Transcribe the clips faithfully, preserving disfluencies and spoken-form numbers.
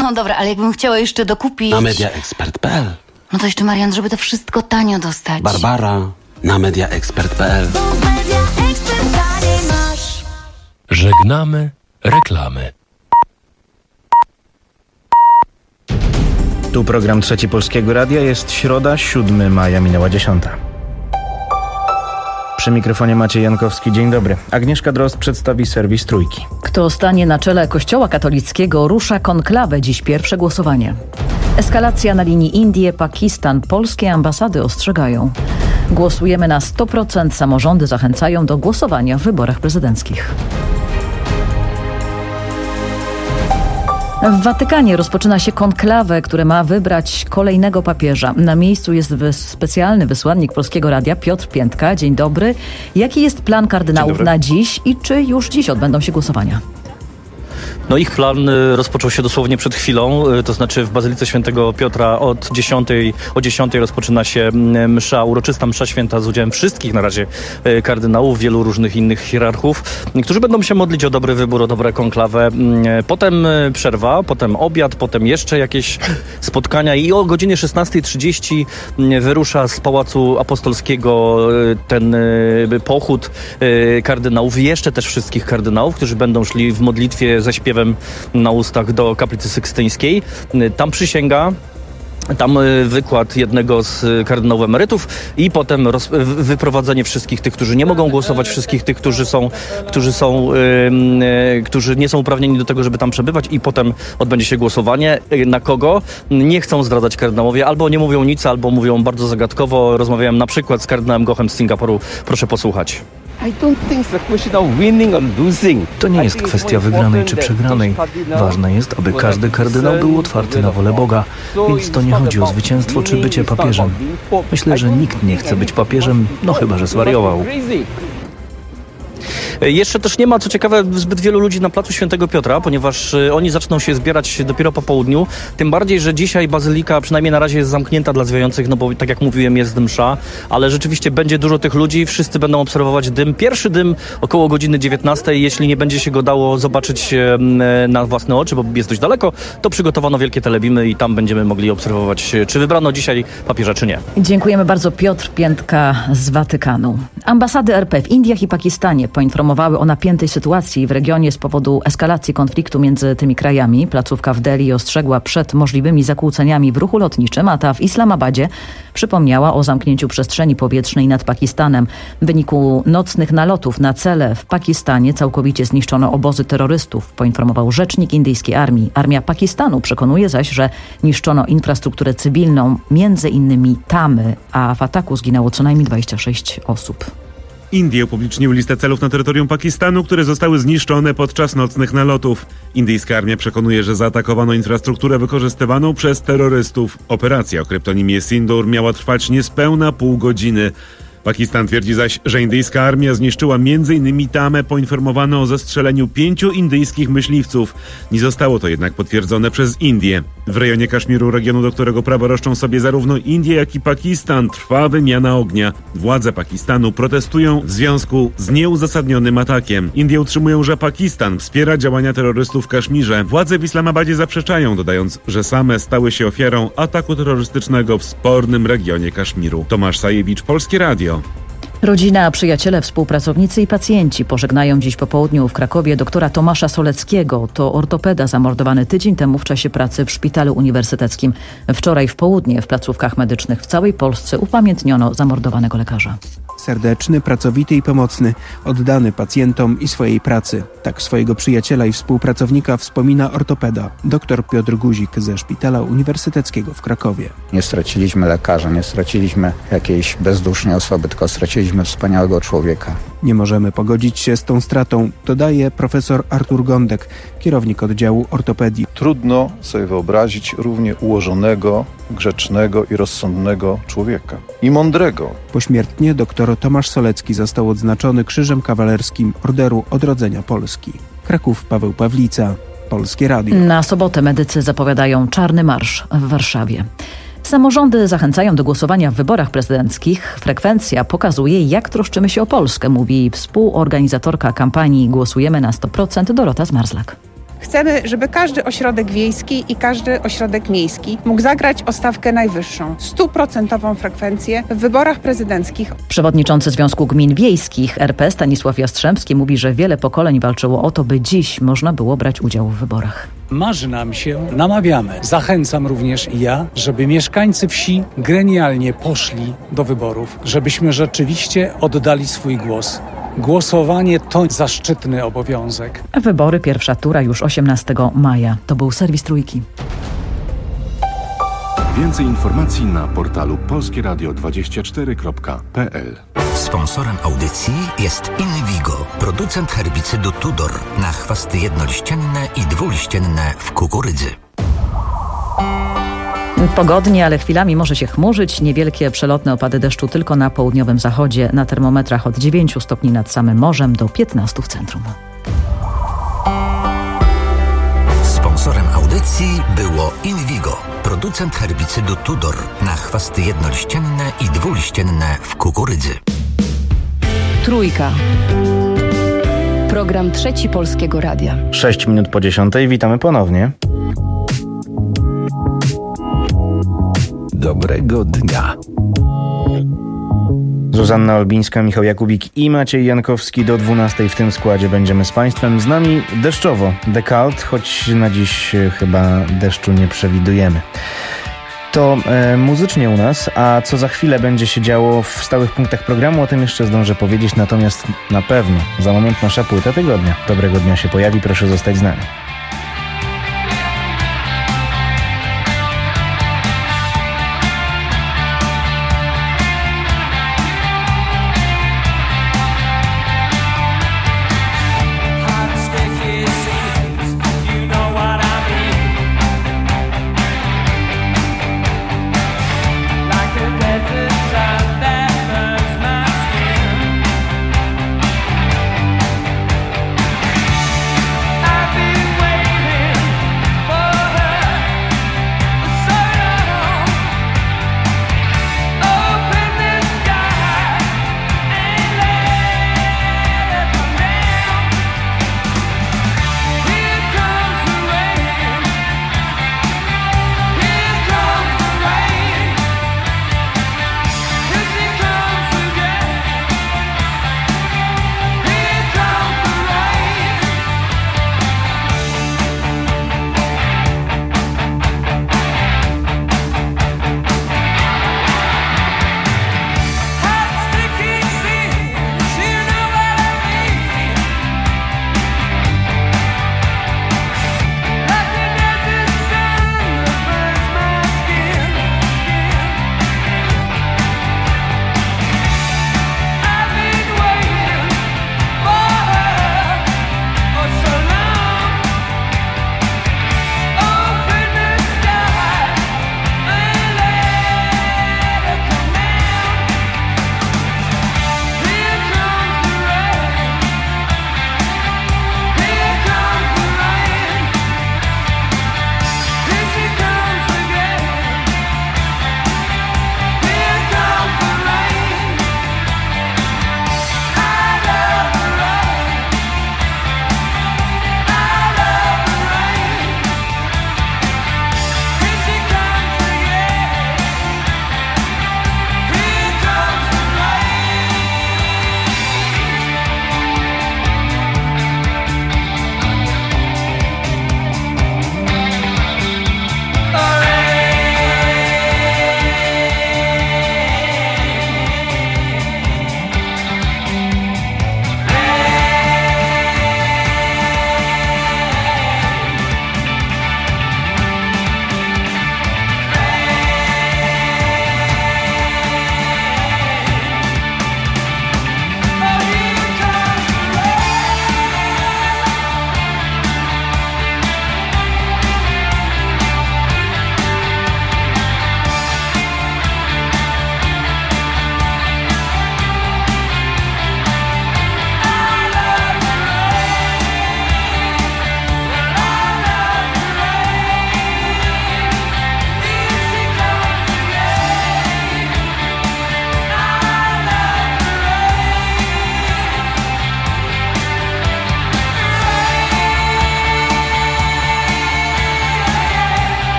No dobra, ale jakbym chciała jeszcze dokupić... Na mediaexpert kropka p l. No to jeszcze, Marian, żeby to wszystko tanio dostać. Barbara na mediaexpert kropka p l. Żegnamy reklamy. Tu program Trzeci Polskiego Radia. Jest środa, siódmego maja, minęła dziesiąta. Przy mikrofonie Maciej Jankowski. Dzień dobry. Agnieszka Drozd przedstawi serwis Trójki. Kto stanie na czele Kościoła katolickiego, rusza konklawę. Dziś pierwsze głosowanie. Eskalacja na linii Indie-Pakistan. Polskie ambasady ostrzegają. Głosujemy na sto procent. Samorządy zachęcają do głosowania w wyborach prezydenckich. W Watykanie rozpoczyna się konklawę, które ma wybrać kolejnego papieża. Na miejscu jest wys- specjalny wysłannik Polskiego Radia Piotr Piętka. Dzień dobry. Jaki jest plan kardynałów na dziś i czy już dziś odbędą się głosowania? No ich plan rozpoczął się dosłownie przed chwilą, to znaczy w Bazylice Świętego Piotra od dziesiątej, o dziesiątej rozpoczyna się msza, uroczysta msza święta z udziałem wszystkich na razie kardynałów, wielu różnych innych hierarchów, którzy będą się modlić o dobry wybór, o dobre konklawę. Potem przerwa, potem obiad, potem jeszcze jakieś spotkania i o godzinie szesnastej trzydzieści wyrusza z Pałacu Apostolskiego ten pochód kardynałów, jeszcze też wszystkich kardynałów, którzy będą szli w modlitwie ze śpiewem na ustach do kaplicy sykstyńskiej. Tam przysięga, tam wykład jednego z kardynałów emerytów i potem roz, wyprowadzenie wszystkich tych, którzy nie mogą głosować, wszystkich tych, którzy są, którzy są, yy, którzy nie są uprawnieni do tego, żeby tam przebywać i potem odbędzie się głosowanie. Na kogo? Nie chcą zdradzać kardynałowie, albo nie mówią nic, albo mówią bardzo zagadkowo. Rozmawiałem na przykład z kardynałem Gochem z Singapuru. Proszę posłuchać. To nie jest kwestia wygranej czy przegranej. Ważne jest, aby każdy kardynał był otwarty na wolę Boga, więc to nie chodzi o zwycięstwo czy bycie papieżem. Myślę, że nikt nie chce być papieżem, no chyba że zwariował. Jeszcze też nie ma, co ciekawe, zbyt wielu ludzi na placu Świętego Piotra, ponieważ oni zaczną się zbierać dopiero po południu. Tym bardziej, że dzisiaj bazylika przynajmniej na razie jest zamknięta dla zwiedzających, no bo tak jak mówiłem, jest msza, ale rzeczywiście będzie dużo tych ludzi, wszyscy będą obserwować dym. Pierwszy dym około godziny dziewiętnastej, jeśli nie będzie się go dało zobaczyć na własne oczy, bo jest dość daleko, to przygotowano wielkie telebimy i tam będziemy mogli obserwować, czy wybrano dzisiaj papieża, czy nie. Dziękujemy bardzo. Piotr Piętka z Watykanu. Ambasady R P w Indiach i Pakistanie poinformowały o napiętej sytuacji w regionie z powodu eskalacji konfliktu między tymi krajami. Placówka w Delhi ostrzegła przed możliwymi zakłóceniami w ruchu lotniczym, a ta w Islamabadzie przypomniała o zamknięciu przestrzeni powietrznej nad Pakistanem. W wyniku nocnych nalotów na cele w Pakistanie całkowicie zniszczono obozy terrorystów, poinformował rzecznik indyjskiej armii. Armia Pakistanu przekonuje zaś, że niszczono infrastrukturę cywilną, między innymi tamy, a w ataku zginęło co najmniej dwadzieścia sześć osób. Indie upubliczniły listę celów na terytorium Pakistanu, które zostały zniszczone podczas nocnych nalotów. Indyjska armia przekonuje, że zaatakowano infrastrukturę wykorzystywaną przez terrorystów. Operacja o kryptonimie Sindoor miała trwać niespełna pół godziny. Pakistan twierdzi zaś, że indyjska armia zniszczyła między innymi Tamę. Poinformowano o zestrzeleniu pięciu indyjskich myśliwców. Nie zostało to jednak potwierdzone przez Indię. W rejonie Kaszmiru, regionu, do którego prawo roszczą sobie zarówno Indie, jak i Pakistan, trwa wymiana ognia. Władze Pakistanu protestują w związku z nieuzasadnionym atakiem. Indie utrzymują, że Pakistan wspiera działania terrorystów w Kaszmirze. Władze w Islamabadzie zaprzeczają, dodając, że same stały się ofiarą ataku terrorystycznego w spornym regionie Kaszmiru. Tomasz Sajewicz, Polskie Radio. Rodzina, przyjaciele, współpracownicy i pacjenci pożegnają dziś po południu w Krakowie doktora Tomasza Soleckiego. To ortopeda zamordowany tydzień temu w czasie pracy w szpitalu uniwersyteckim. Wczoraj w południe w placówkach medycznych w całej Polsce upamiętniono zamordowanego lekarza. Serdeczny, pracowity i pomocny, oddany pacjentom i swojej pracy. Tak swojego przyjaciela i współpracownika wspomina ortopeda dr Piotr Guzik ze Szpitala Uniwersyteckiego w Krakowie. Nie straciliśmy lekarza, nie straciliśmy jakiejś bezdusznej osoby, tylko straciliśmy wspaniałego człowieka. Nie możemy pogodzić się z tą stratą, dodaje profesor Artur Gądek, kierownik oddziału ortopedii. Trudno sobie wyobrazić równie ułożonego, grzecznego i rozsądnego człowieka. I mądrego. Pośmiertnie dr Tomasz Solecki został odznaczony Krzyżem Kawalerskim Orderu Odrodzenia Polski. Kraków, Paweł Pawlica, Polskie Radio. Na sobotę medycy zapowiadają czarny marsz w Warszawie. Samorządy zachęcają do głosowania w wyborach prezydenckich. Frekwencja pokazuje, jak troszczymy się o Polskę, mówi współorganizatorka kampanii Głosujemy na sto procent Dorota Zmarzlak. Chcemy, żeby każdy ośrodek wiejski i każdy ośrodek miejski mógł zagrać o stawkę najwyższą, stuprocentową frekwencję w wyborach prezydenckich. Przewodniczący Związku Gmin Wiejskich R P Stanisław Jastrzębski mówi, że wiele pokoleń walczyło o to, by dziś można było brać udział w wyborach. Marzy nam się, namawiamy. Zachęcam również i ja, żeby mieszkańcy wsi gremialnie poszli do wyborów, żebyśmy rzeczywiście oddali swój głos. Głosowanie to zaszczytny obowiązek. Wybory, pierwsza tura już osiemnastego maja. To był serwis Trójki. Więcej informacji na portalu polskie radio dwadzieścia cztery kropka p l. Sponsorem audycji jest Invigo, producent herbicydu Tudor na chwasty jednoliścienne i dwuliścienne w kukurydzy. Pogodnie, ale chwilami może się chmurzyć. Niewielkie przelotne opady deszczu tylko na południowym zachodzie. Na termometrach od dziewięciu stopni nad samym morzem do piętnastu w centrum. Sponsorem audycji było Invigo, producent herbicydu Tudor na chwasty jednoliścienne i dwuliścienne w kukurydzy. Trójka. Program Trzeci Polskiego Radia. Sześć minut po dziesiątej. Witamy ponownie. Dobrego dnia. Zuzanna Olbińska, Michał Jakubik i Maciej Jankowski do dwunastej w tym składzie będziemy z Państwem. Z nami deszczowo, dekalt, choć na dziś chyba deszczu nie przewidujemy. To e, muzycznie u nas, a co za chwilę będzie się działo w stałych punktach programu, o tym jeszcze zdążę powiedzieć, natomiast na pewno za moment nasza płyta tygodnia. Dobrego dnia się pojawi, proszę zostać z nami. I've been waiting.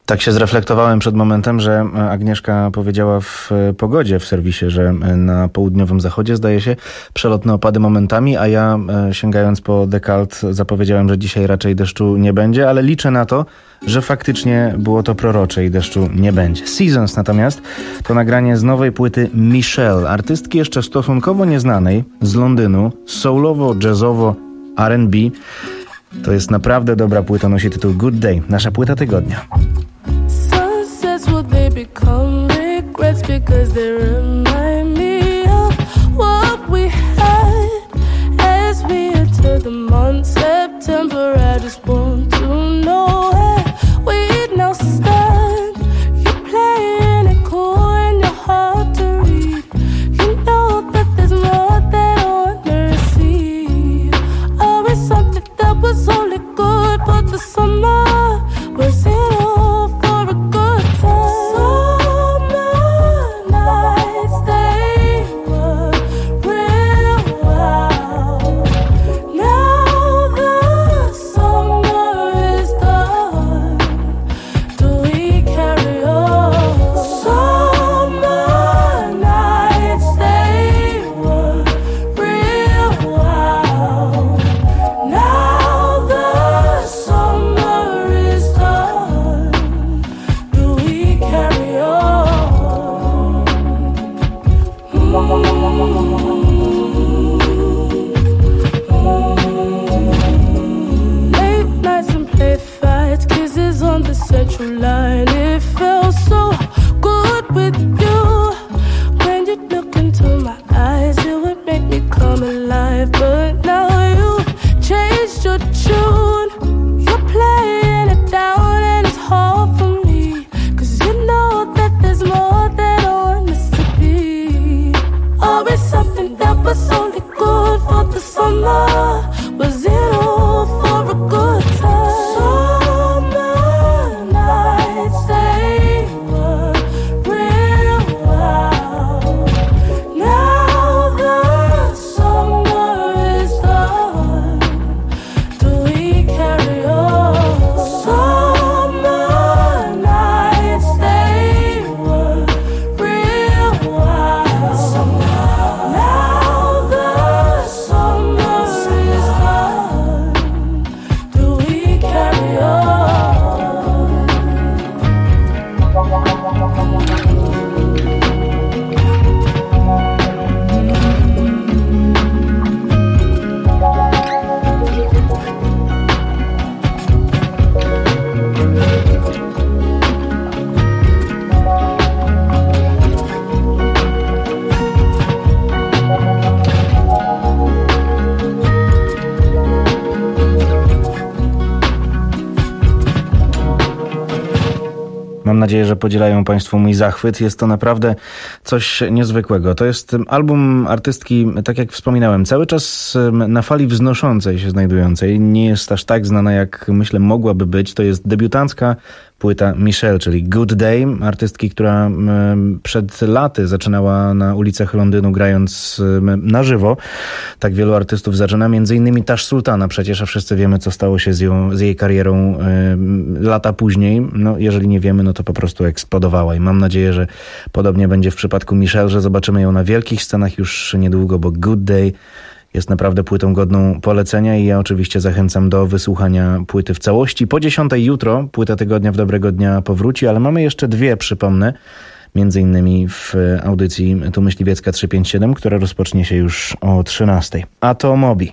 Tak się zreflektowałem przed momentem, że Agnieszka powiedziała w pogodzie w serwisie, że na południowym zachodzie zdaje się przelotne opady momentami, a ja sięgając po Dekalt zapowiedziałem, że dzisiaj raczej deszczu nie będzie, ale liczę na to, że faktycznie było to prorocze i deszczu nie będzie. Seasons natomiast to nagranie z nowej płyty Michelle, artystki jeszcze stosunkowo nieznanej z Londynu, soulowo, jazzowo, R and B. To jest naprawdę dobra płyta, nosi tytuł Good Day, nasza płyta tygodnia. Sunsets, will they become regrets because they remind me of what we had as we enter the month September. I just want to know where we now stand. You're playing it cool and you're hard to read. You know that there's more than on the sea. Always something that was only good for the summer. Was it all for a good time? Summer nights, they were real wild. Now the summer is done. Do we carry on? Summer nights, they were real wild. Now the summer is done. Do we carry on? Late nights and play fights, kisses on the central line. It felt so good with you. When you look into my eyes, it would make me come alive. But now you've changed your tune. You're playing it down and it's hard for me. Cause you know that there's more than on this to be. Always something that was only good for the summer. Was it all for a good time? Summer nights, they were real wild. Now the summer is done. Do we carry on? Summer nights, they were real wild. Now the summer is done. Do we carry on? Mam nadzieję, że podzielają Państwo mój zachwyt. Jest to naprawdę coś niezwykłego. To jest album artystki, tak jak wspominałem, cały czas na fali wznoszącej się znajdującej. Nie jest aż tak znana, jak myślę mogłaby być. To jest debiutancka płyta Michelle, czyli Good Day, artystki, która przed laty zaczynała na ulicach Londynu grając na żywo. Tak wielu artystów zaczyna, między innymi Tash Sultana przecież, a wszyscy wiemy, co stało się z, ją, z jej karierą lata później. No, jeżeli nie wiemy, no to po prostu eksplodowała i mam nadzieję, że podobnie będzie w przypadku Michelle, że zobaczymy ją na wielkich scenach już niedługo, bo Good Day jest naprawdę płytą godną polecenia i ja oczywiście zachęcam do wysłuchania płyty w całości. Po dziesiątej jutro płyta tygodnia w Dobrego Dnia powróci, ale mamy jeszcze dwie, przypomnę, między innymi w audycji Tu Myśliwiecka trzysta pięćdziesiąt siedem, która rozpocznie się już o trzynastej. A to Moby.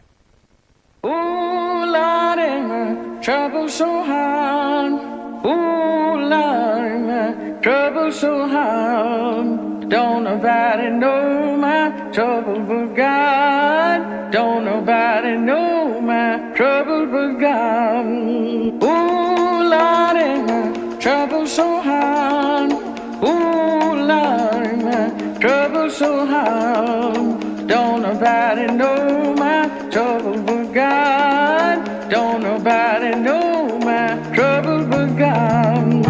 Don't nobody know my trouble but God. Don't nobody know my trouble but God. Ooh, Lordy, my trouble so hard. Ooh, Lordy, my trouble so hard. Don't nobody know my trouble but God. Don't nobody know my trouble but God.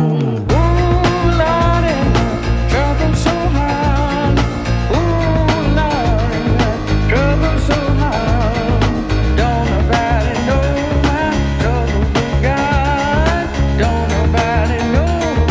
Nobody know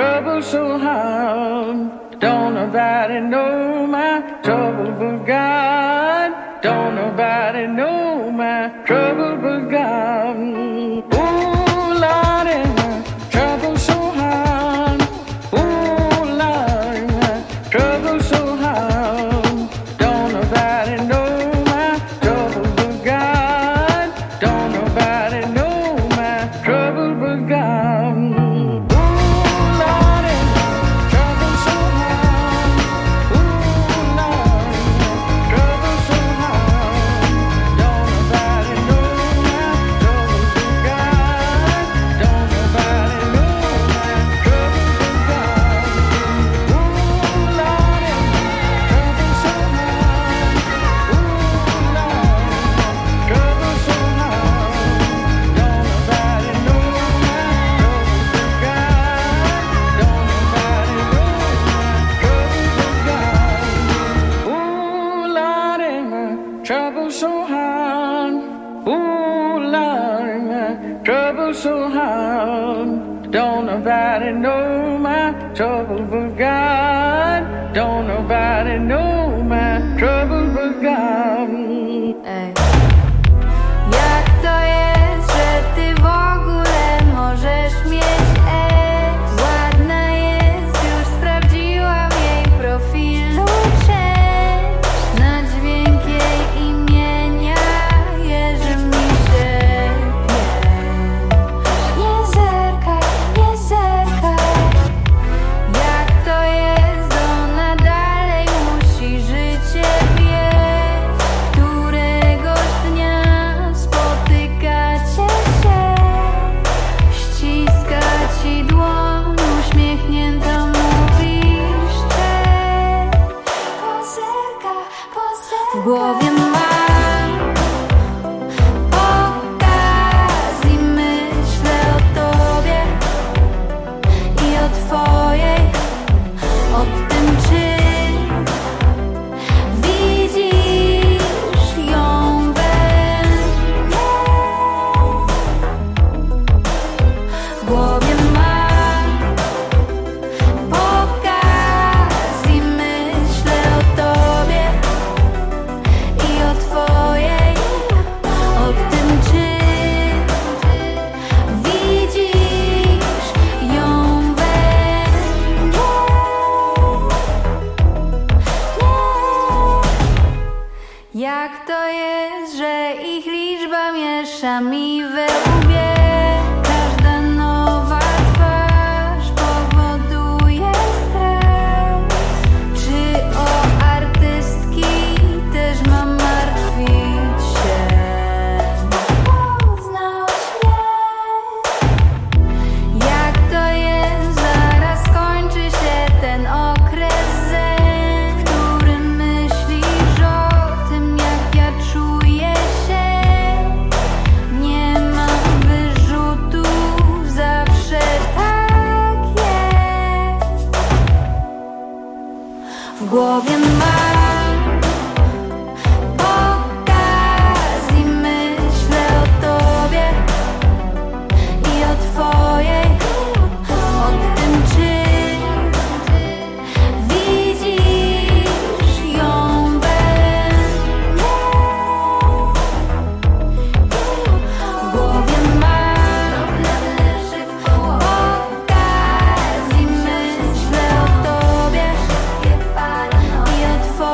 trouble so hard. Don't nobody know my trouble but God. Don't nobody know my trouble but God. Ooh, Lordy, my trouble so hard. Ooh, Lordy, my trouble so hard. Don't nobody know my trouble but God. Don't nobody know my trouble but God. Trouble so hard, ooh Lord, my trouble so hard. Don't nobody know my trouble but God. Don't nobody know my trouble but God. Ej. Jak to jest, że ty w ogóle możesz mieć ex? Ładna jest, już sprawdziłam jej profilu część. Na dźwięk jej imienia jeży mi się nie zerkaj, nie zerkaj. Jak to jest, ona dalej musi życie wieść. Któregoś dnia spotykacie się, ściska ci dłoń, uśmiechnięta mówisz cześć. Pozerka, pozerka. W głowie mam pokaz i myślę o tobie i o twojej, o tym czym widzisz ją we mnie. W głowie mam pokaz i myślę o tobie i o twojej, o tym czym widzisz ją we mnie. Jak to jest, że ich liczba miesza mi we łbie? Każda nowa twarz powoduje stres. Czy o artystki też mam martwić się? Poznałaś mnie. Jak to jest, zaraz kończy się ten okres zen, w którym myślisz o tym, jak ja czuję się. Nie mam wyrzutu, zawsze tak jest. W głowie mam pokaz i myślę o tobie i o twojej, o tym czym widzisz ją we mnie. W głowie mam pokaz i myślę o tobie i o twojej.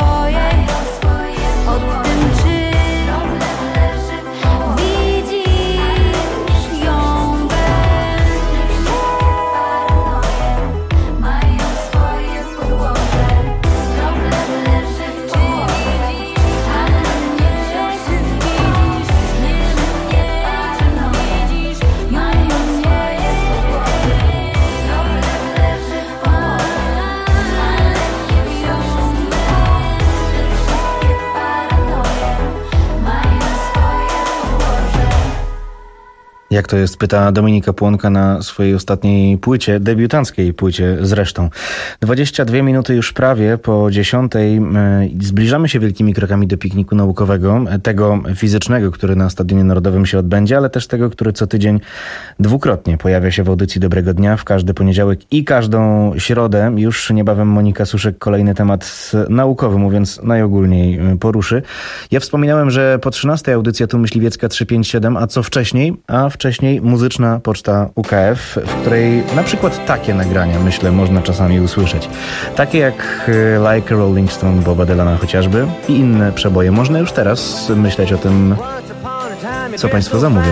Jak to jest, pyta Dominika Płonka na swojej ostatniej płycie, debiutanckiej płycie zresztą. dwadzieścia dwie minuty już prawie po dziesiątej. Zbliżamy się wielkimi krokami do pikniku naukowego, tego fizycznego, który na Stadionie Narodowym się odbędzie, ale też tego, który co tydzień dwukrotnie pojawia się w audycji Dobrego Dnia, w każdy poniedziałek i każdą środę. Już niebawem Monika Suszek kolejny temat naukowy, mówiąc najogólniej, poruszy. Ja wspominałem, że po trzynastej audycja tu Myśliwiecka trzysta pięćdziesiąt siedem, a co wcześniej? A wcześniej muzyczna poczta U K F, w której na przykład takie nagrania, myślę, można czasami usłyszeć. Takie jak Like a Rolling Stone Boba Dylana chociażby i inne przeboje. Można już teraz myśleć o tym, co Państwo zamówią.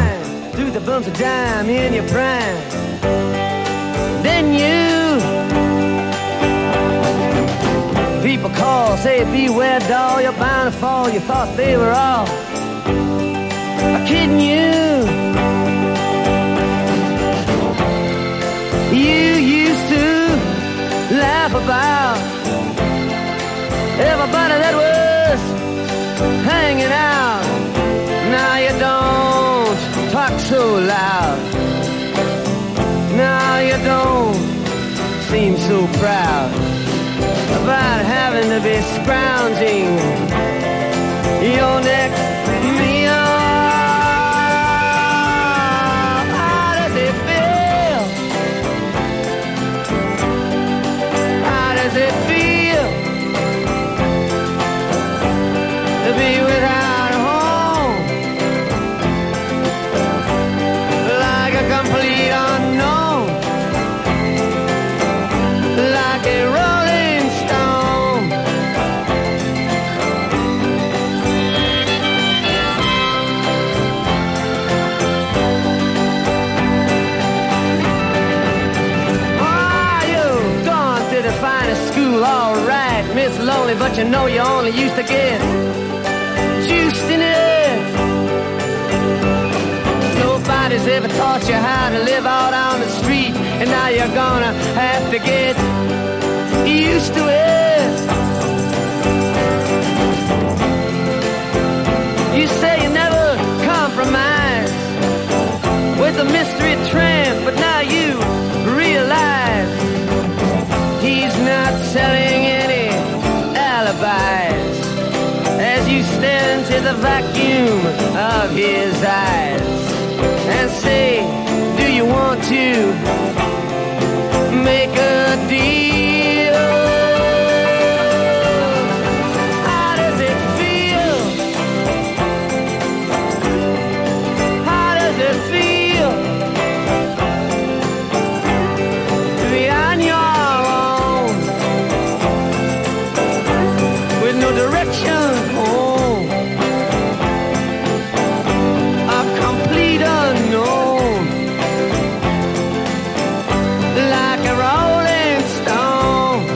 People call, say beware doll, you're bound to fall, you thought they were all kidding you. You used to laugh about everybody that was hanging out. Now you don't talk so loud. Now you don't seem so proud about having to be scrounging your next meal. How does it feel? How does it feel to be without a home? Like a complete unknown, like a rolling stone. Oh, you've gone to the finest school, all right, Miss Lonely, but you know you only used to get juiced in it. Nobody's ever taught you how to live out on the street, and now you're gonna have to get used to it. You say you never compromise with the mystery tramp, but now you realize he's not selling any alibis as you stare into the vacuum of his eyes and say, do you want to make a deal? How does it feel? How does it feel to be on your own with no direction home? A complete unknown, like a rolling stone.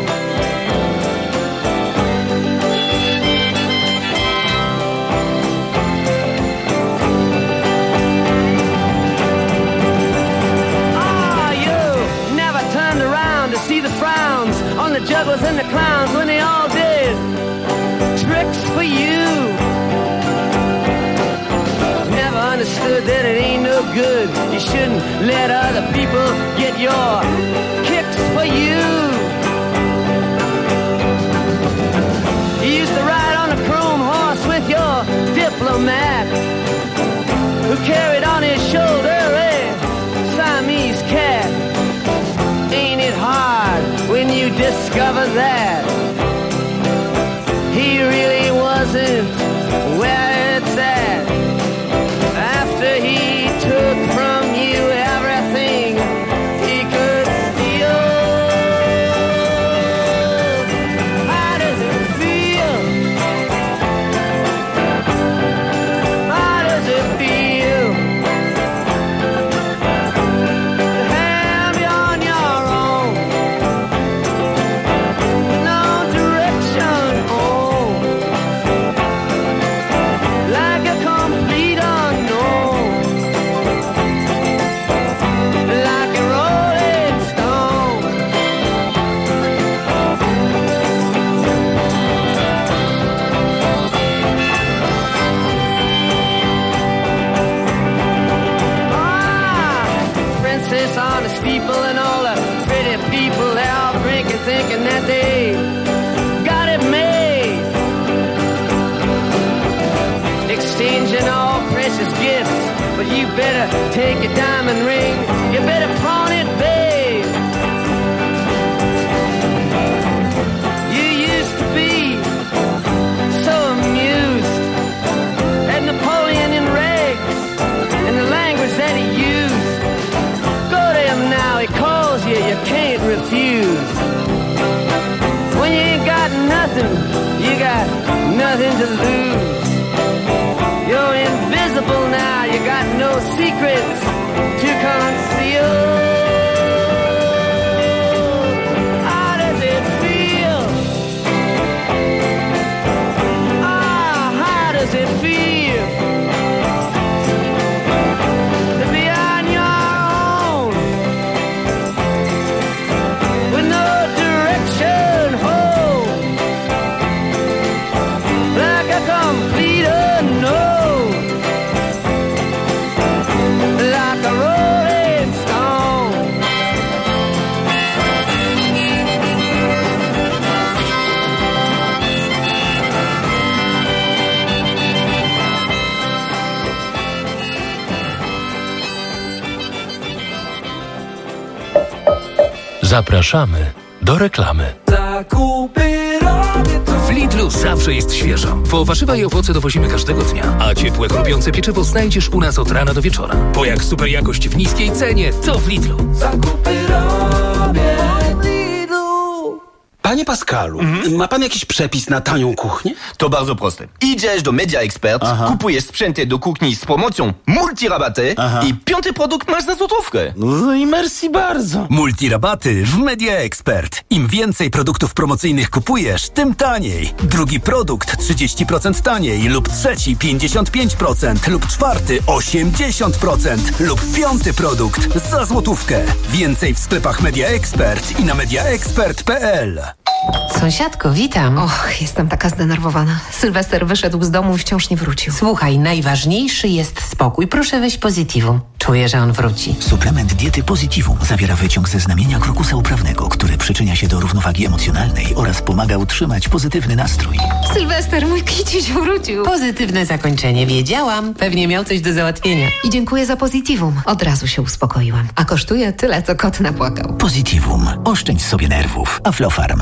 Oh, you never turned around to see the frowns on the jugglers and the clowns when they all did tricks for you. Never understood that it ain't no good. You shouldn't let other people get your kicks for you. You used to ride on a chrome horse with your diplomat, who carried on his shoulder a Siamese cat. Ain't it hard when you discover that he really wasn't where it's at? After he took from you everything he could steal. How does it feel? How does it feel to have you on your own? No thinking that they got it made, exchanging all precious gifts. But you better take your diamond ring, you better pawn it, babe. You used to be so amused at Napoleon in rags and the language that he used. Go to him now, he calls you, you can't refuse. When you ain't got nothing, you got nothing to lose. You're invisible now, you got no secrets to conceal. How does it feel? Ah, how does it feel to be on your own with no direction home, like a complete unknown? Zapraszamy do reklamy. W Lidlu zawsze jest świeżo, bo warzywa i owoce dowozimy każdego dnia, a ciepłe, chrupiące pieczywo znajdziesz u nas od rana do wieczora. Bo jak super jakość w niskiej cenie, to w Lidlu. Zakupy robię w Lidlu. Panie Pascalu, mm? ma pan jakiś przepis na tanią kuchnię? To bardzo proste. Idziesz do Media Expert, Aha. kupujesz sprzęty do kuchni z promocją multirabaty Aha. i piąty produkt masz za złotówkę. No i merci bardzo. Multirabaty w Media Expert. Im więcej produktów promocyjnych kupujesz, tym taniej. Drugi produkt trzydzieści procent taniej lub trzeci pięćdziesiąt pięć procent lub czwarty osiemdziesiąt procent lub piąty produkt za złotówkę. Więcej w sklepach Media Expert i na media expert kropka p l. Sąsiadko, witam. Och, jestem taka zdenerwowana. Sylwester wyszedł z domu i wciąż nie wrócił. Słuchaj, najważniejszy jest spokój. Proszę weź Positivum. Czuję, że on wróci. Suplement diety Positivum zawiera wyciąg ze znamienia krokusa uprawnego, który przyczynia się do równowagi emocjonalnej oraz pomaga utrzymać pozytywny nastrój. Sylwester, mój kiciuś wrócił. Pozytywne zakończenie, wiedziałam. Pewnie miał coś do załatwienia. I dziękuję za Positivum. Od razu się uspokoiłam. A kosztuje tyle, co kot napłakał. Positivum. Oszczędź sobie nerwów. Aflofarm.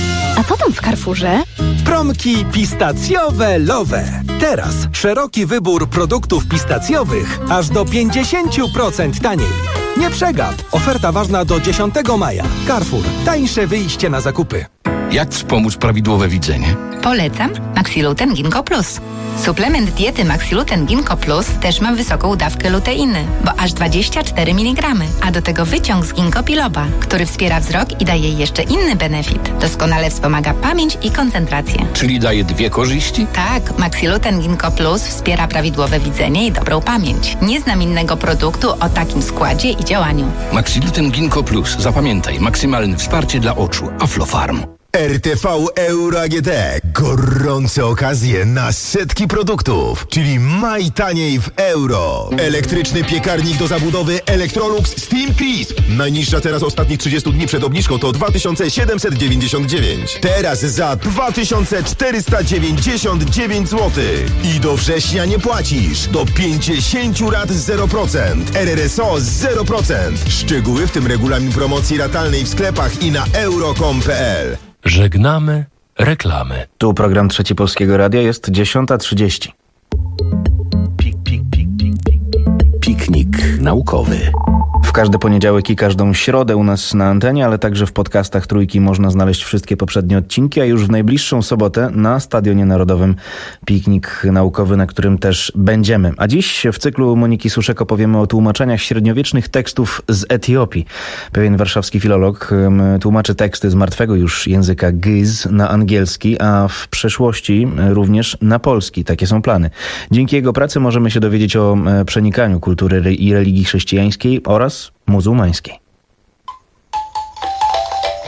A co tam w Carrefourze? Promki pistacjowe-lowe. Teraz szeroki wybór produktów pistacjowych aż do pięćdziesiąt procent taniej. Nie przegap! Oferta ważna do dziesiątego maja. Carrefour. Tańsze wyjście na zakupy. Jak wspomóc prawidłowe widzenie? Polecam Maxiluten Ginkgo Plus. Suplement diety Maxiluten Ginkgo Plus też ma wysoką dawkę luteiny, bo aż dwadzieścia cztery miligramy, a do tego wyciąg z ginkgo biloba, który wspiera wzrok i daje jeszcze inny benefit. Doskonale wspomaga pamięć i koncentrację. Czyli daje dwie korzyści? Tak, Maxiluten Ginkgo Plus wspiera prawidłowe widzenie i dobrą pamięć. Nie znam innego produktu o takim składzie i działaniu. Maxiluten Ginkgo Plus. Zapamiętaj, maksymalne wsparcie dla oczu. Aflofarm. R T V Euro A G T. Gorące okazje na setki produktów, czyli maj taniej w euro. Elektryczny piekarnik do zabudowy Electrolux Steam Crisp. Najniższa teraz ostatnich trzydziestu dni przed obniżką to dwa tysiące siedemset dziewięćdziesiąt dziewięć. Teraz za dwa tysiące czterysta dziewięćdziesiąt dziewięć złotych. I do września nie płacisz. Do pięćdziesięciu rat zero procent. R R S O zero procent. Szczegóły, w tym regulamin promocji ratalnej w sklepach i na euro kropka com kropka p l. Żegnamy reklamy. Tu program Trzeci Polskiego Radia, jest dziesiąta trzydzieści. Pik, pik, pik, pik, pik. Piknik naukowy. W każdy poniedziałek i każdą środę u nas na antenie, ale także w podcastach Trójki można znaleźć wszystkie poprzednie odcinki, a już w najbliższą sobotę na Stadionie Narodowym piknik naukowy, na którym też będziemy. A dziś w cyklu Moniki Suszek opowiemy o tłumaczeniach średniowiecznych tekstów z Etiopii. Pewien warszawski filolog tłumaczy teksty z martwego już języka Giz na angielski, a w przyszłości również na polski. Takie są plany. Dzięki jego pracy możemy się dowiedzieć o przenikaniu kultury i religii chrześcijańskiej oraz muzułmańskiej.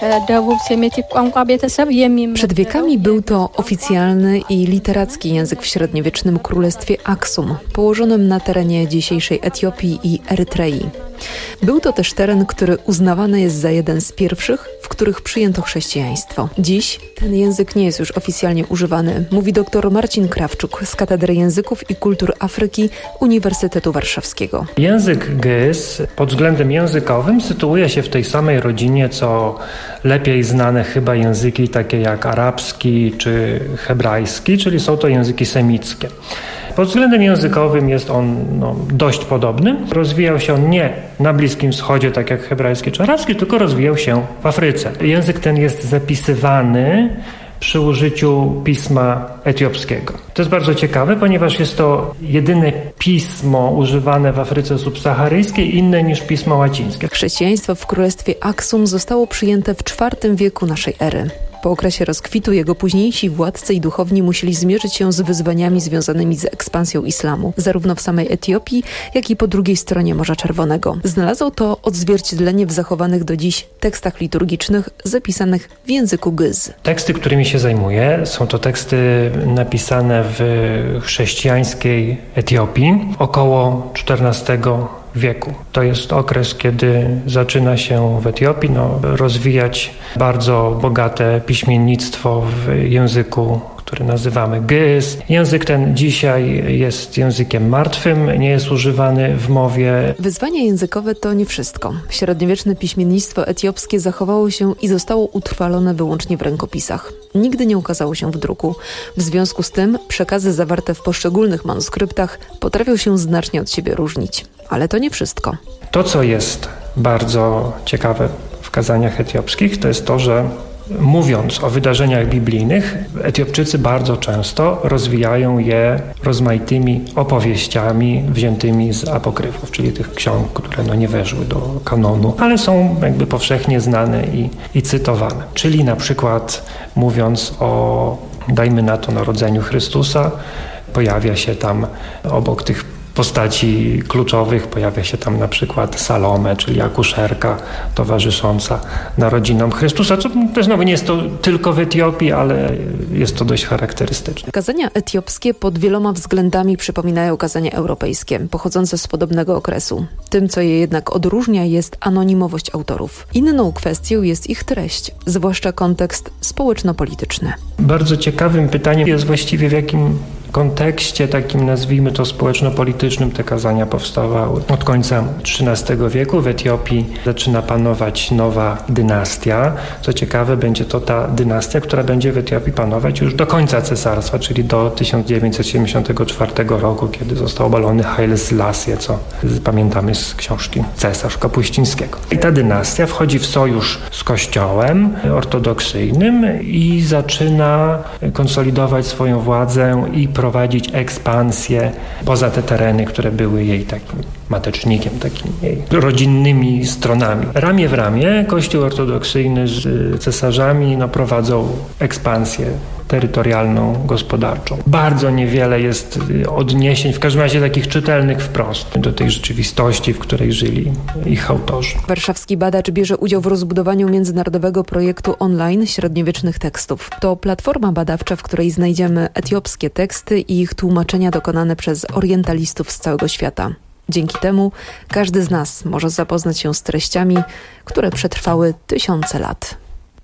Przed wiekami był to oficjalny i literacki język w średniowiecznym królestwie Aksum, położonym na terenie dzisiejszej Etiopii i Erytrei. Był to też teren, który uznawany jest za jeden z pierwszych, w których przyjęto chrześcijaństwo. Dziś ten język nie jest już oficjalnie używany, mówi dr Marcin Krawczuk z Katedry Języków i Kultur Afryki Uniwersytetu Warszawskiego. Język gys pod względem językowym sytuuje się w tej samej rodzinie, co lepiej znane chyba języki takie jak arabski czy hebrajski, czyli są to języki semickie. Pod względem językowym jest on no, dość podobny. Rozwijał się on nie na Bliskim Wschodzie, tak jak hebrajski czy arabski, tylko rozwijał się w Afryce. Język ten jest zapisywany przy użyciu pisma etiopskiego. To jest bardzo ciekawe, ponieważ jest to jedyne pismo używane w Afryce subsaharyjskiej, inne niż pismo łacińskie. Chrześcijaństwo w królestwie Aksum zostało przyjęte w czwartym wieku naszej ery. Po okresie rozkwitu jego późniejsi władcy i duchowni musieli zmierzyć się z wyzwaniami związanymi z ekspansją islamu, zarówno w samej Etiopii, jak i po drugiej stronie Morza Czerwonego. Znalazło to odzwierciedlenie w zachowanych do dziś tekstach liturgicznych zapisanych w języku gyz. Teksty, którymi się zajmuję, są to teksty napisane w chrześcijańskiej Etiopii około czternastego wieku. To jest okres, kiedy zaczyna się w Etiopii no, rozwijać bardzo bogate piśmiennictwo w języku, który nazywamy gys. Język ten dzisiaj jest językiem martwym, nie jest używany w mowie. Wyzwania językowe to nie wszystko. Średniowieczne piśmiennictwo etiopskie zachowało się i zostało utrwalone wyłącznie w rękopisach. Nigdy nie ukazało się w druku. W związku z tym przekazy zawarte w poszczególnych manuskryptach potrafią się znacznie od siebie różnić. Ale to nie wszystko. To, co jest bardzo ciekawe w kazaniach etiopskich, to jest to, że mówiąc o wydarzeniach biblijnych, Etiopczycy bardzo często rozwijają je rozmaitymi opowieściami wziętymi z apokryfów, czyli tych ksiąg, które no nie weszły do kanonu, ale są jakby powszechnie znane i, i cytowane. Czyli na przykład mówiąc o, dajmy na to, narodzeniu Chrystusa, pojawia się tam obok tych postaci kluczowych, pojawia się tam na przykład Salome, czyli akuszerka towarzysząca narodzinom Chrystusa, co też znowu nie jest to tylko w Etiopii, ale jest to dość charakterystyczne. Kazania etiopskie pod wieloma względami przypominają kazania europejskie, pochodzące z podobnego okresu. Tym, co je jednak odróżnia, jest anonimowość autorów. Inną kwestią jest ich treść, zwłaszcza kontekst społeczno-polityczny. Bardzo ciekawym pytaniem jest właściwie w jakim kontekście takim, nazwijmy to społeczno-politycznym, te kazania powstawały. Od końca trzynastego wieku w Etiopii zaczyna panować nowa dynastia. Co ciekawe, będzie to ta dynastia, która będzie w Etiopii panować już do końca cesarstwa, czyli do tysiąc dziewięćset siedemdziesiątego czwartego roku, kiedy został obalony Haile Selassie, co pamiętamy z książki Cesarz Kapuścińskiego. I ta dynastia wchodzi w sojusz z Kościołem ortodoksyjnym i zaczyna konsolidować swoją władzę i prowadzić ekspansję poza te tereny, które były jej takim matecznikiem, takimi jej rodzinnymi stronami. Ramię w ramię Kościół ortodoksyjny z cesarzami no, prowadzą ekspansję terytorialną, gospodarczą. Bardzo niewiele jest odniesień, w każdym razie takich czytelnych wprost, do tej rzeczywistości, w której żyli ich autorzy. Warszawski badacz bierze udział w rozbudowaniu międzynarodowego projektu online średniowiecznych tekstów. To platforma badawcza, w której znajdziemy etiopskie teksty i ich tłumaczenia dokonane przez orientalistów z całego świata. Dzięki temu każdy z nas może zapoznać się z treściami, które przetrwały tysiące lat.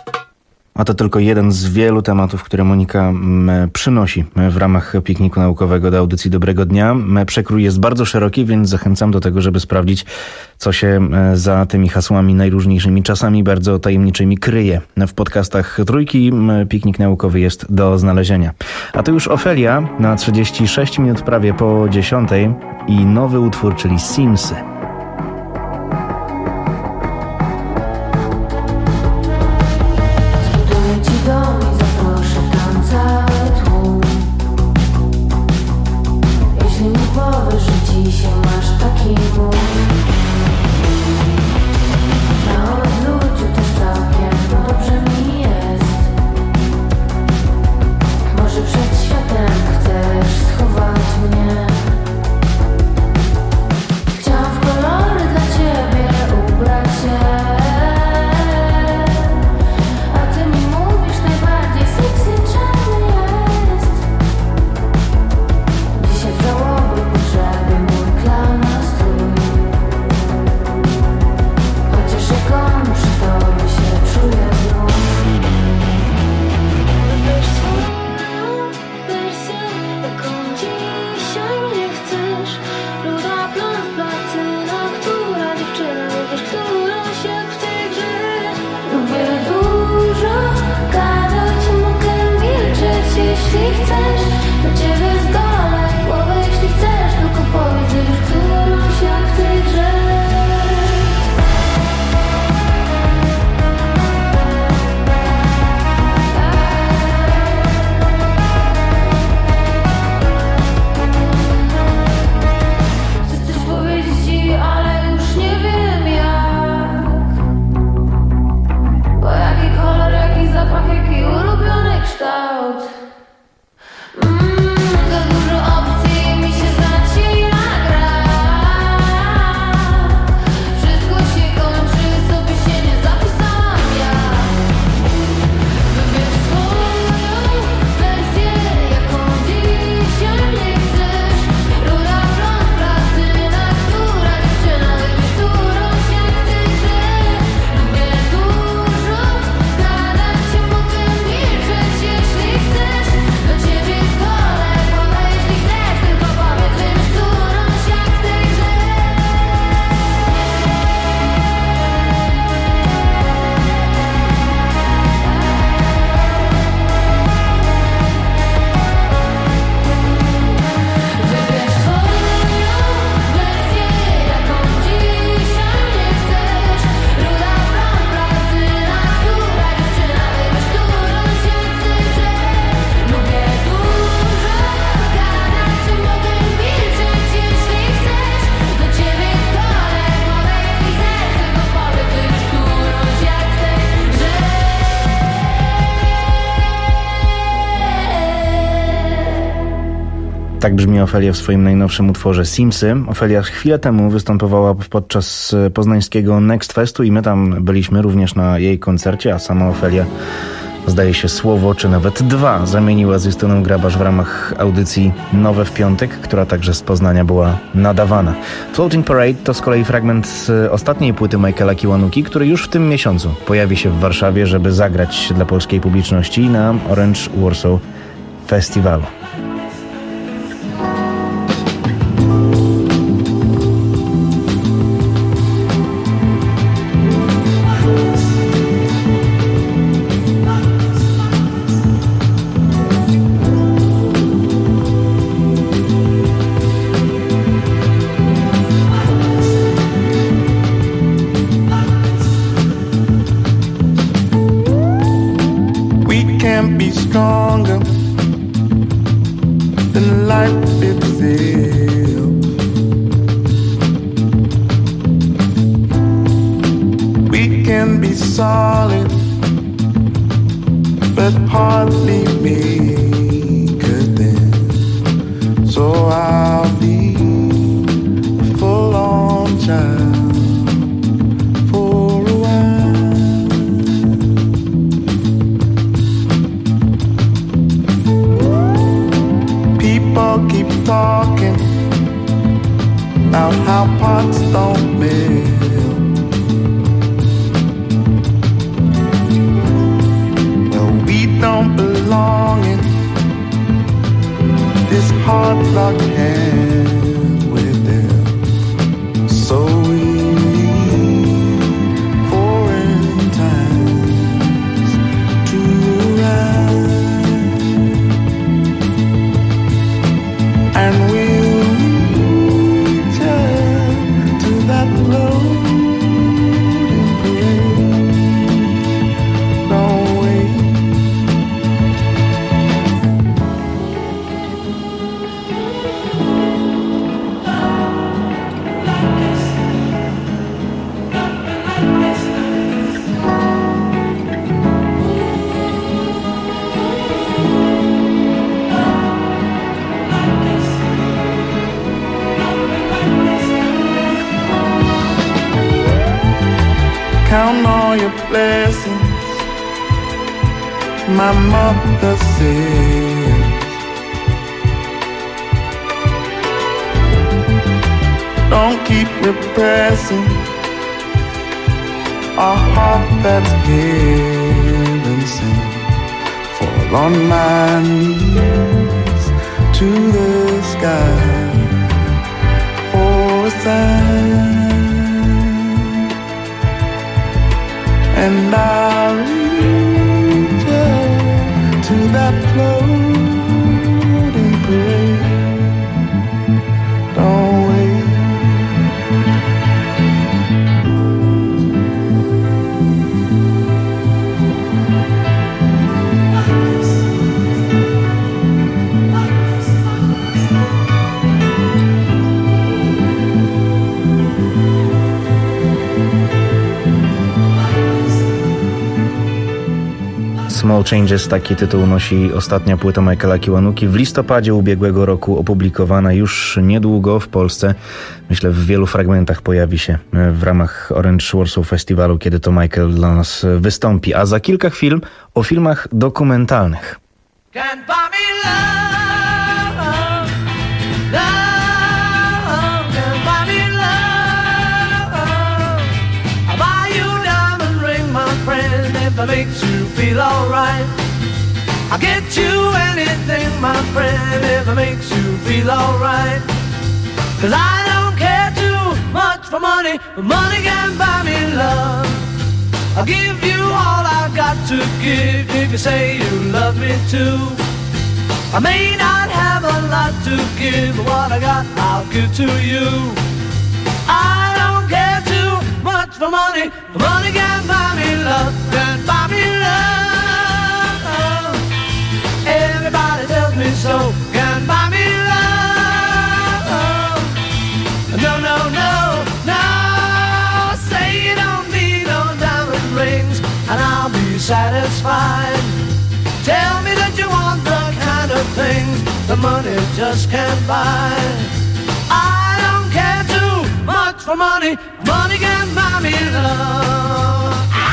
A to tylko jeden z wielu tematów, które Monika przynosi w ramach pikniku naukowego do audycji Dobrego Dnia. Przekrój jest bardzo szeroki, więc zachęcam do tego, żeby sprawdzić, co się za tymi hasłami najróżniejszymi, czasami bardzo tajemniczymi kryje. W podcastach Trójki piknik naukowy jest do znalezienia. A to już Ofelia na trzydzieści sześć minut prawie po dziesiątej i nowy utwór, czyli Simsy. Chciałam w Tak brzmi Ofelia w swoim najnowszym utworze Simsy. Ofelia chwilę temu występowała podczas poznańskiego Next Festu i my tam byliśmy również na jej koncercie, a sama Ofelia, zdaje się, słowo czy nawet dwa zamieniła z Justyną Grabasz w ramach audycji Nowe w piątek, która także z Poznania była nadawana. Floating Parade to z kolei fragment z ostatniej płyty Michaela Kiwanuki, który już w tym miesiącu pojawi się w Warszawie, żeby zagrać dla polskiej publiczności na Orange Warsaw Festiwalu. Count all your blessings, my mother says. Don't keep repressing a heart that's heaven sent. Fall on my knees to the sky for a sign. And I'll reach out to that floating parade. Don't wait. Small Changes, taki tytuł nosi ostatnia płyta Michaela Kiwanuki, w listopadzie ubiegłego roku opublikowana, już niedługo w Polsce. Myślę, w wielu fragmentach pojawi się w ramach Orange Warsaw Festiwalu, kiedy to Michael dla nas wystąpi. A za kilka chwil o filmach dokumentalnych. Can't buy me love, love, can't buy me love. I'll buy you a diamond ring, my friend, if it makes you feel alright. I'll get you anything, my friend, if it makes you feel alright. Cause I don't care too much for money, but money can't buy me love. I'll give you all I've got to give if you say you love me too. I may not have a lot to give, but what I got I'll give to you. I don't care too much for money, but money can't buy me love, can't buy me love. Everybody tells me so, can't buy me love. No, no, no, no, say you don't need no diamond rings and I'll be satisfied. Tell me that you want the kind of things the money just can't buy. I don't care too much for money, money can buy me love.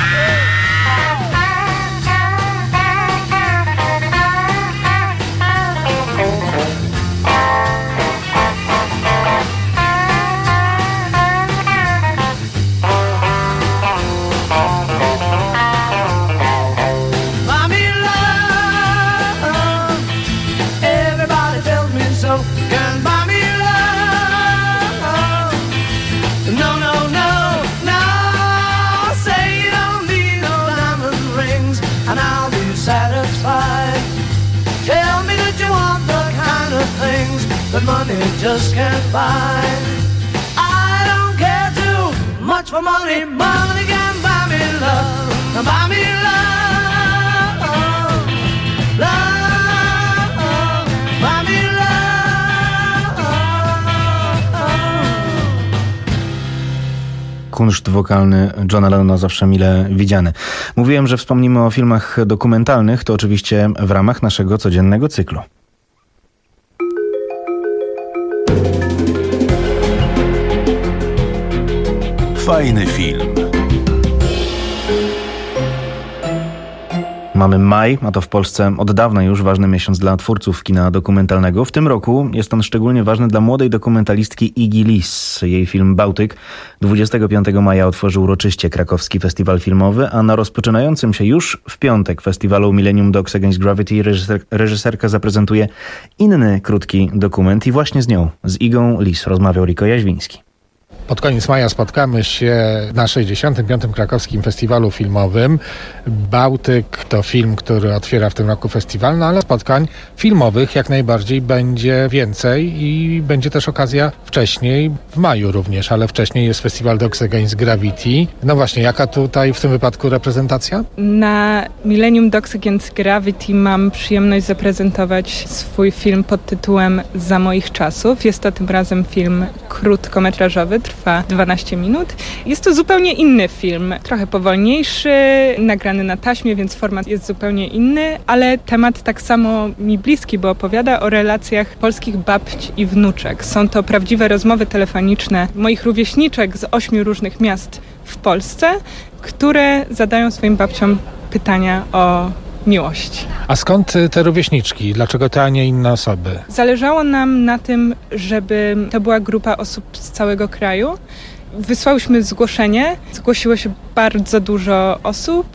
But money just can't buy. I don't care too much for money, money can buy me love, buy me love, love, buy me love. Kunszt wokalny Johna Lennona zawsze mile widziany. Mówiłem, że wspomnimy o filmach dokumentalnych, to oczywiście w ramach naszego codziennego cyklu. Fajny film. Mamy maj, a to w Polsce od dawna już ważny miesiąc dla twórców kina dokumentalnego. W tym roku jest on szczególnie ważny dla młodej dokumentalistki Iggy Lis. Jej film Bałtyk dwudziestego piątego maja otworzył uroczyście krakowski festiwal filmowy, a na rozpoczynającym się już w piątek festiwalu Millennium Dogs Against Gravity reżyser, reżyserka zaprezentuje inny krótki dokument i właśnie z nią, z Igą Lis, rozmawiał Riko Jaźwiński. Pod koniec maja spotkamy się na sześćdziesiątym piątym Krakowskim Festiwalu Filmowym. Bałtyk to film, który otwiera w tym roku festiwal, no ale spotkań filmowych jak najbardziej będzie więcej i będzie też okazja wcześniej, w maju również, ale wcześniej jest Festiwal Dogs Against Gravity. No właśnie, jaka tutaj w tym wypadku reprezentacja? Na Millennium Dogs Against Gravity mam przyjemność zaprezentować swój film pod tytułem Za moich czasów. Jest to tym razem film krótkometrażowy, trwa dwanaście minut. Jest to zupełnie inny film, trochę powolniejszy, nagrany na taśmie, więc format jest zupełnie inny, ale temat tak samo mi bliski, bo opowiada o relacjach polskich babć i wnuczek. Są to prawdziwe rozmowy telefoniczne moich rówieśniczek z ośmiu różnych miast w Polsce, które zadają swoim babciom pytania o miłość. A skąd te rówieśniczki? Dlaczego te, a nie inne osoby? Zależało nam na tym, żeby to była grupa osób z całego kraju. Wysłałyśmy zgłoszenie, zgłosiło się bardzo dużo osób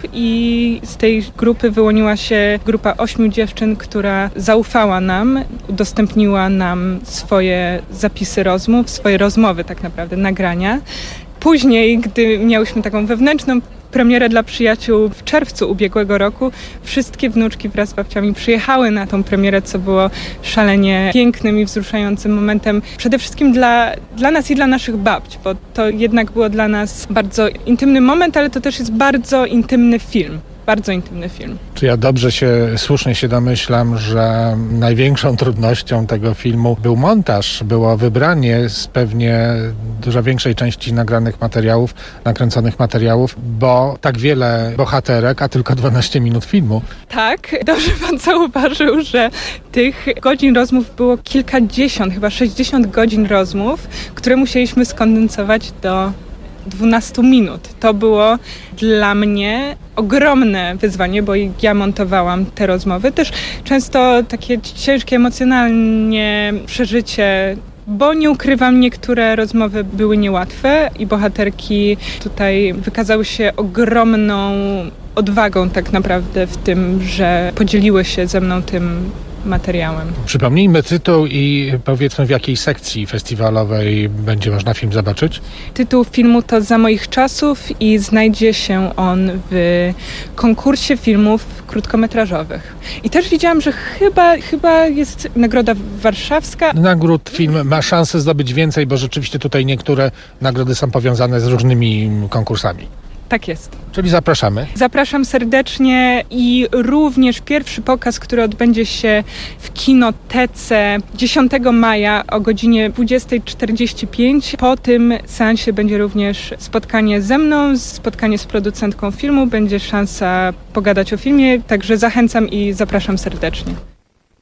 i z tej grupy wyłoniła się grupa ośmiu dziewczyn, która zaufała nam, udostępniła nam swoje zapisy rozmów, swoje rozmowy tak naprawdę, nagrania. Później, gdy miałyśmy taką wewnętrzną premierę dla przyjaciół w czerwcu ubiegłego roku, wszystkie wnuczki wraz z babciami przyjechały na tą premierę, co było szalenie pięknym i wzruszającym momentem. Przede wszystkim dla, dla nas i dla naszych babć, bo to jednak było dla nas bardzo intymny moment, ale to też jest bardzo intymny film. Bardzo intymny film. Czy ja dobrze się, słusznie się domyślam, że największą trudnością tego filmu był montaż, było wybranie z pewnie dużo większej części nagranych materiałów, nakręconych materiałów, bo tak wiele bohaterek, a tylko dwanaście minut filmu. Tak, dobrze pan zauważył, że tych godzin rozmów było kilkadziesiąt, chyba sześćdziesiąt godzin rozmów, które musieliśmy skondensować do dwunastu minut. To było dla mnie ogromne wyzwanie, bo ja montowałam te rozmowy. Też często takie ciężkie emocjonalnie przeżycie, bo nie ukrywam, niektóre rozmowy były niełatwe i bohaterki tutaj wykazały się ogromną odwagą tak naprawdę w tym, że podzieliły się ze mną tym materiałem. Przypomnijmy tytuł i powiedzmy, w jakiej sekcji festiwalowej będzie można film zobaczyć. Tytuł filmu to Za moich czasów i znajdzie się on w konkursie filmów krótkometrażowych. I też widziałam, że chyba, chyba jest nagroda warszawska. Nagród film ma szansę zdobyć więcej, bo rzeczywiście tutaj niektóre nagrody są powiązane z różnymi konkursami. Tak jest. Czyli zapraszamy. Zapraszam serdecznie i również pierwszy pokaz, który odbędzie się w kinotece dziesiątego maja o godzinie dwudziesta czterdzieści pięć. Po tym seansie będzie również spotkanie ze mną, spotkanie z producentką filmu, będzie szansa pogadać o filmie, także zachęcam i zapraszam serdecznie.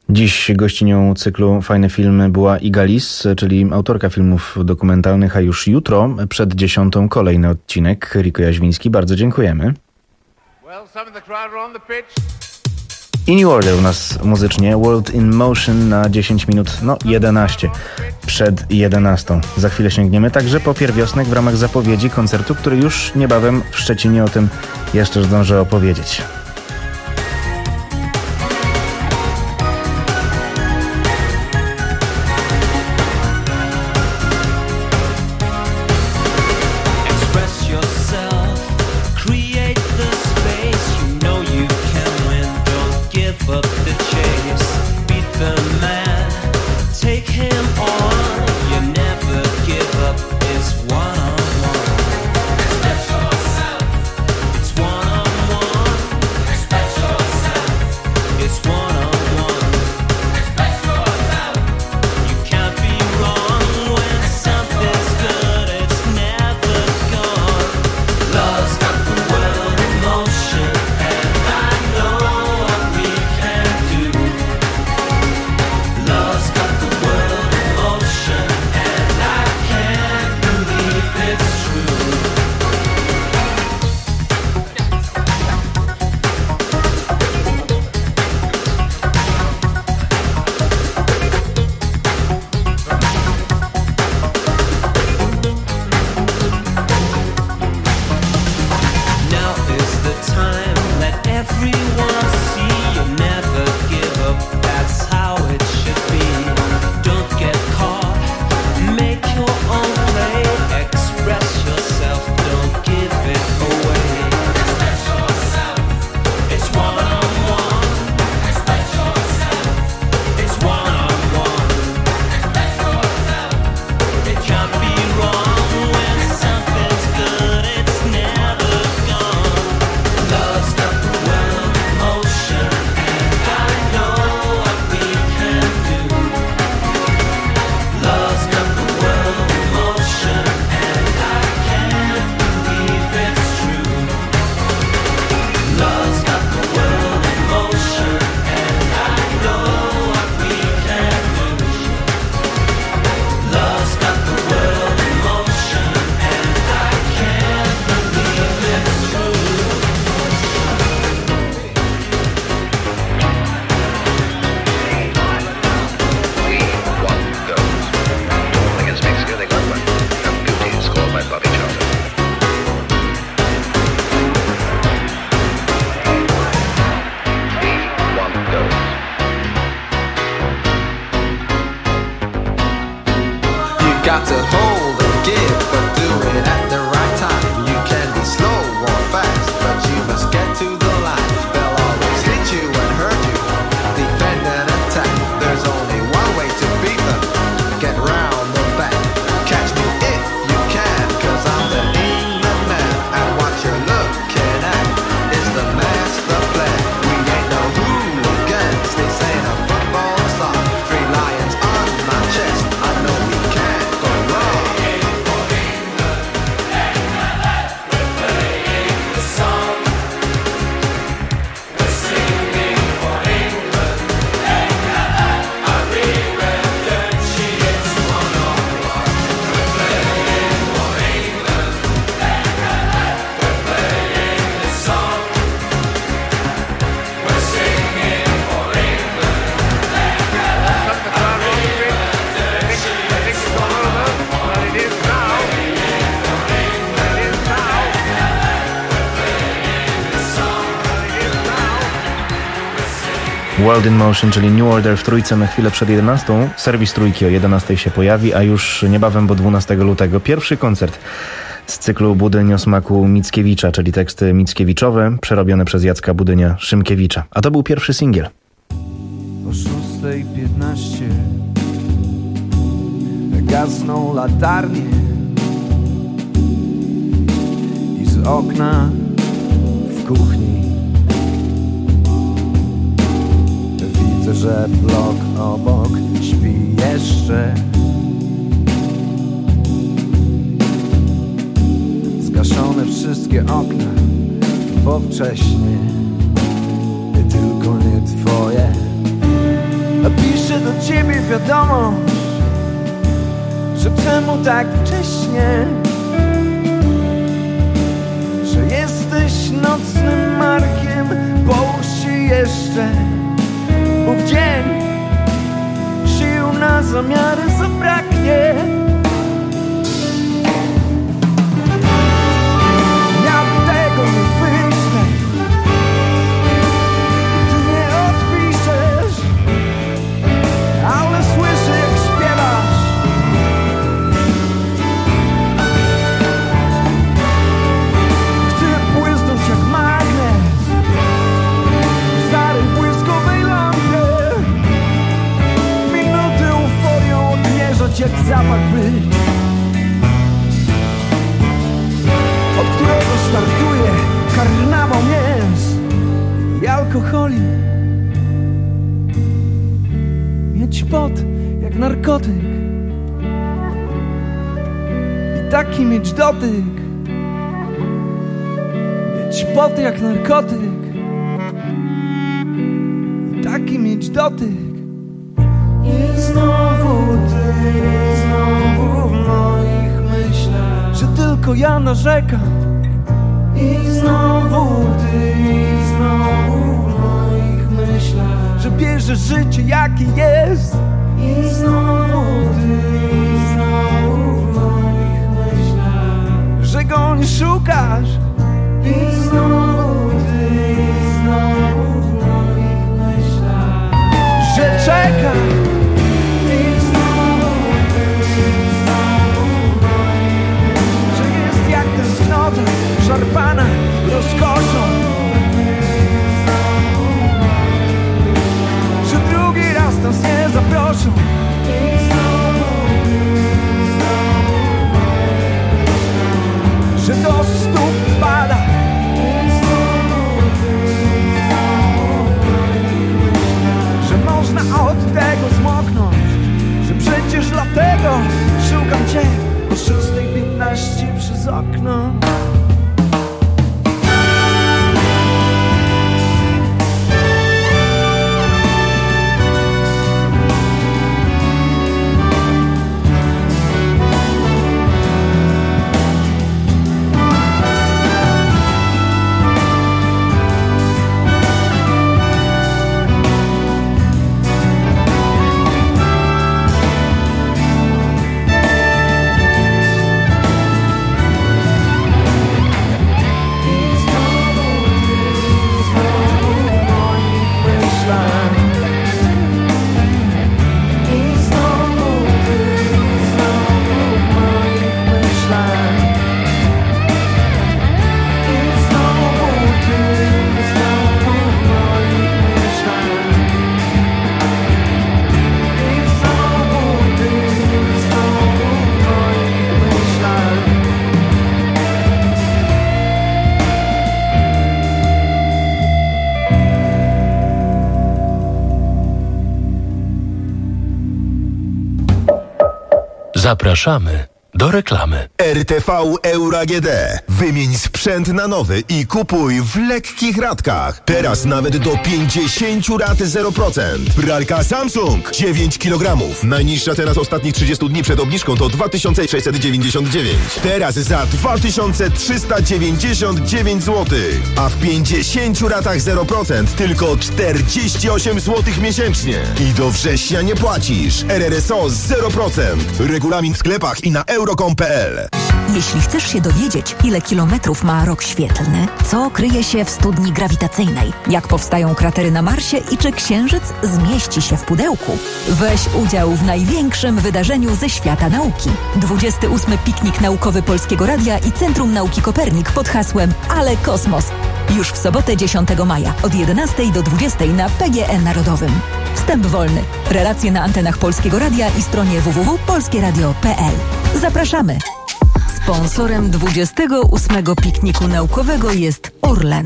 Dziś gościnią cyklu Fajne Filmy była Iga Lis, czyli autorka filmów dokumentalnych, a już jutro przed dziesiątą kolejny odcinek. Riko Jaźwiński, bardzo dziękujemy. I New Order u nas muzycznie, World in Motion na dziesięć minut, no jedenaście przed jedenastą. Za chwilę sięgniemy także po pierwiosnek w ramach zapowiedzi koncertu, który już niebawem w Szczecinie, o tym jeszcze zdążę opowiedzieć. Got to hold and give, but do it at the right time. You can be slow or fast, but you must get to the line. They'll always hit you and hurt you, defend and attack. There's only one way to beat them, get round the back. Catch me if you can, cause I'm the England man. And what you're looking at is the master plan. We ain't no hooligans, this ain't a football song. Three lions on my chest, I know we can. World in Motion, czyli New Order w trójce na chwilę przed jedenastą. Serwis trójki o jedenastej się pojawi, a już niebawem, bo dwunastego lutego, pierwszy koncert z cyklu Budyń o smaku Mickiewicza, czyli teksty Mickiewiczowe przerobione przez Jacka Budynia-Szymkiewicza. A to był pierwszy singiel. O szóstej piętnaście gasną latarnie i z okna w kuchni widzę, że blok obok śpi jeszcze. Zgaszone wszystkie okna, bo wcześnie tylko nie twoje. od ciebie wiadomo, że czemu tak wcześnie, że jesteś nocnym markiem. Połóż się jeszcze, bo w dzień sił na zamiary zabraknie. Ja tego nie wyślę, ty nie odpiszesz, ale słyszę jak śpiewasz. Chcę błysnąć jak magnes w starej błyskowej lampie, minuty euforią odmierzać jak zapach być, od którego startuje karnawał mięs i alkoholi. Mieć pot jak narkotyk i taki mieć dotyk. Mieć pot jak narkotyk i taki mieć dotyk. I znowu ty, i znowu w moich myślach, że tylko ja narzekam. I znowu ty, i znowu w moich myślach, że bierzesz życie jakie jest. I znowu ty, i znowu w moich myślach, że go nie szukasz. I znowu ty, i znowu w moich myślach, że czekasz. I znowu ty, i znowu w moich myślach, że jest jak tęsknota szarpana rozkoszą, że drugi raz nas nie zaproszą. Że do stóp pada, że można od tego zmoknąć, że przecież dlatego szukam cię o szósta piętnaście przez okno. Zapraszamy do reklamy. R T V Euro A G D. Wymień sprzęt na nowy i kupuj w lekkich ratkach. Teraz nawet do pięćdziesiąt rat zero procent. Pralka Samsung dziewięć kilogramów. Najniższa teraz ostatnich trzydziestu dni przed obniżką to dwa tysiące sześćset dziewięćdziesiąt dziewięć. Teraz za dwa tysiące trzysta dziewięćdziesiąt dziewięć złotych. A w pięćdziesięciu ratach zero procent tylko czterdzieści osiem złotych miesięcznie. I do września nie płacisz. R R S O zero procent. Regulamin w sklepach i na euro kropka com kropka p l. Jeśli chcesz się dowiedzieć, ile kilometrów ma rok świetlny, co kryje się w studni grawitacyjnej, jak powstają kratery na Marsie i czy Księżyc zmieści się w pudełku, weź udział w największym wydarzeniu ze świata nauki. dwudziesty ósmy piknik naukowy Polskiego Radia i Centrum Nauki Kopernik pod hasłem Ale Kosmos. Już w sobotę dziesiątego maja od jedenastej do dwudziestej na P G E Narodowym. Wstęp wolny. Relacje na antenach Polskiego Radia i stronie w w w kropka polskie radio kropka p l. Zapraszamy. Sponsorem dwudziestego ósmego pikniku naukowego jest Orlen.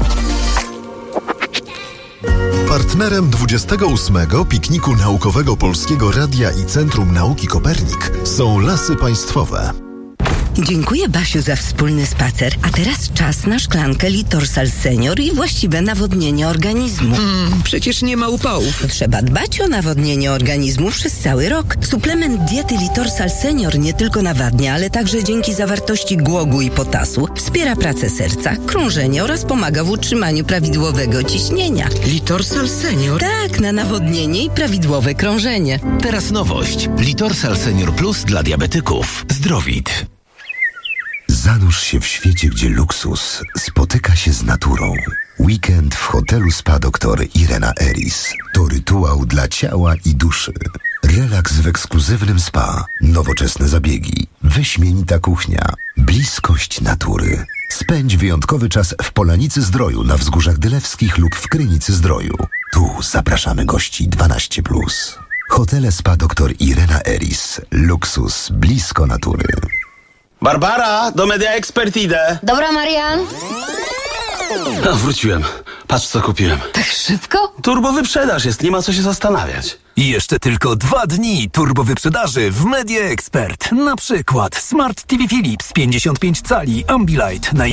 Partnerem dwudziestego ósmego pikniku naukowego Polskiego Radia i Centrum Nauki Kopernik są Lasy Państwowe. Dziękuję, Basiu, za wspólny spacer. A teraz czas na szklankę Litorsal Senior i właściwe nawodnienie organizmu. Hmm, przecież nie ma upałów. Trzeba dbać o nawodnienie organizmu przez cały rok. Suplement diety Litorsal Senior nie tylko nawadnia, ale także dzięki zawartości głogu i potasu wspiera pracę serca, krążenie oraz pomaga w utrzymaniu prawidłowego ciśnienia. Litorsal Senior? Tak, na nawodnienie i prawidłowe krążenie. Teraz nowość. Litorsal Senior Plus dla diabetyków. Zdrowit. Zanurz się w świecie, gdzie luksus spotyka się z naturą. Weekend w hotelu Spa doktor Irena Eris to rytuał dla ciała i duszy. Relaks w ekskluzywnym spa, nowoczesne zabiegi, wyśmienita kuchnia, bliskość natury. Spędź wyjątkowy czas w Polanicy Zdroju na Wzgórzach Dylewskich lub w Krynicy Zdroju. Tu zapraszamy gości dwanaście plus. Hotele Spa doktor Irena Eris. Luksus blisko natury. Barbara, do Media Expert idę. Dobra, Marian. No, wróciłem. Patrz, co kupiłem. Tak szybko? Turbo wyprzedaż jest, nie ma co się zastanawiać. I jeszcze tylko dwa dni turbo wyprzedaży w Media Expert. Na przykład Smart T V Philips pięćdziesiąt pięć cali Ambilight.